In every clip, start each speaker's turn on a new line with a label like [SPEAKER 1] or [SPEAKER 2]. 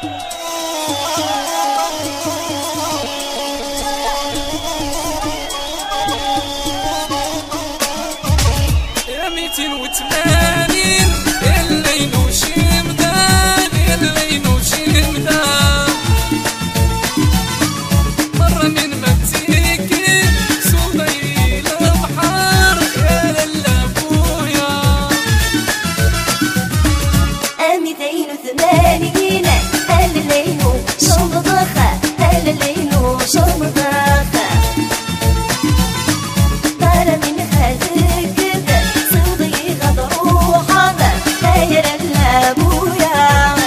[SPEAKER 1] يا 280 الليل وشمدان الليل وشمدان مرة من مكتيكي صوبي البحر يا للابويا
[SPEAKER 2] 280 الليل وشمدخة الليل وشمدخة مرة من خزك صوبي غضروحة يا للابويا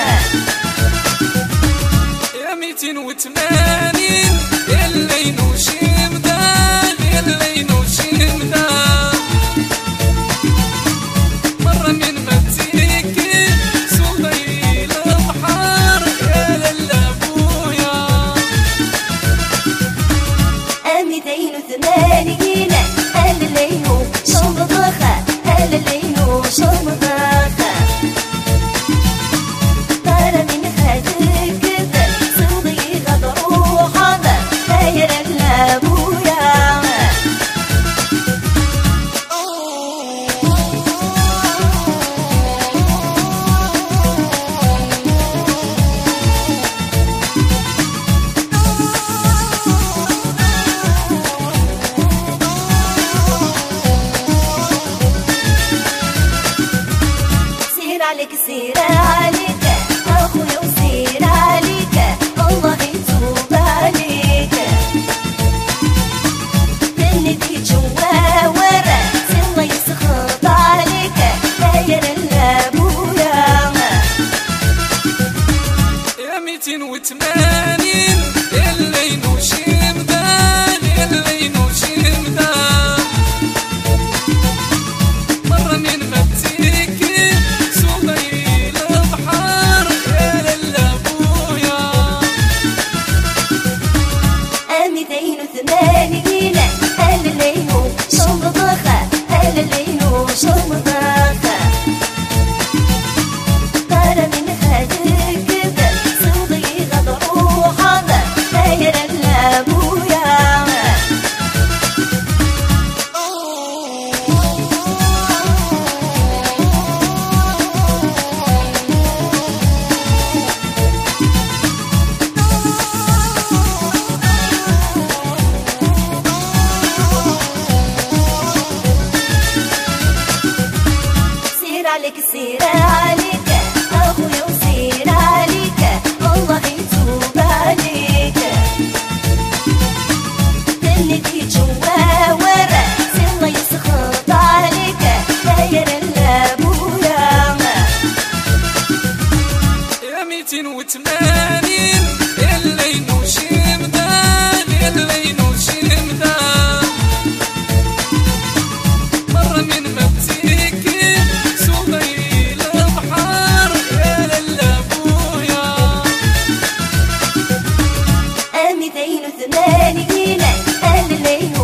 [SPEAKER 1] يا 280 الليل وشمدان الليل وشمدان مرة من مكتيكي صوبي البحر يا للابويا
[SPEAKER 2] 280 الليل وشمدخة الليل وشمدخة مرة من خزك صوبي غضروحة يا للابويا سير عليك سير عليك اخويا وسير عليك الله يتوب عليك اللي تجي جوا ورا الله يسخط عليك يا للابويا
[SPEAKER 1] يا 280 الليل وشمدان الليل وشمدان مرة من مكتيكي صوبي البحر يا للابويا
[SPEAKER 2] 280 الليل وشمدخة الليل وشمدخة مرة من خزك صوبي غضروحة يا للابويا سير عليك سير عليك اخويا وسير عليك الله يتوب عليك اللي تجي جوا ورا الله يسخط عليك يا للابويا
[SPEAKER 1] يا 280 الليل وشمدان الليل وشمدان مرة من مكتيكي صوبي البحر يا للابويا
[SPEAKER 2] 280 الليل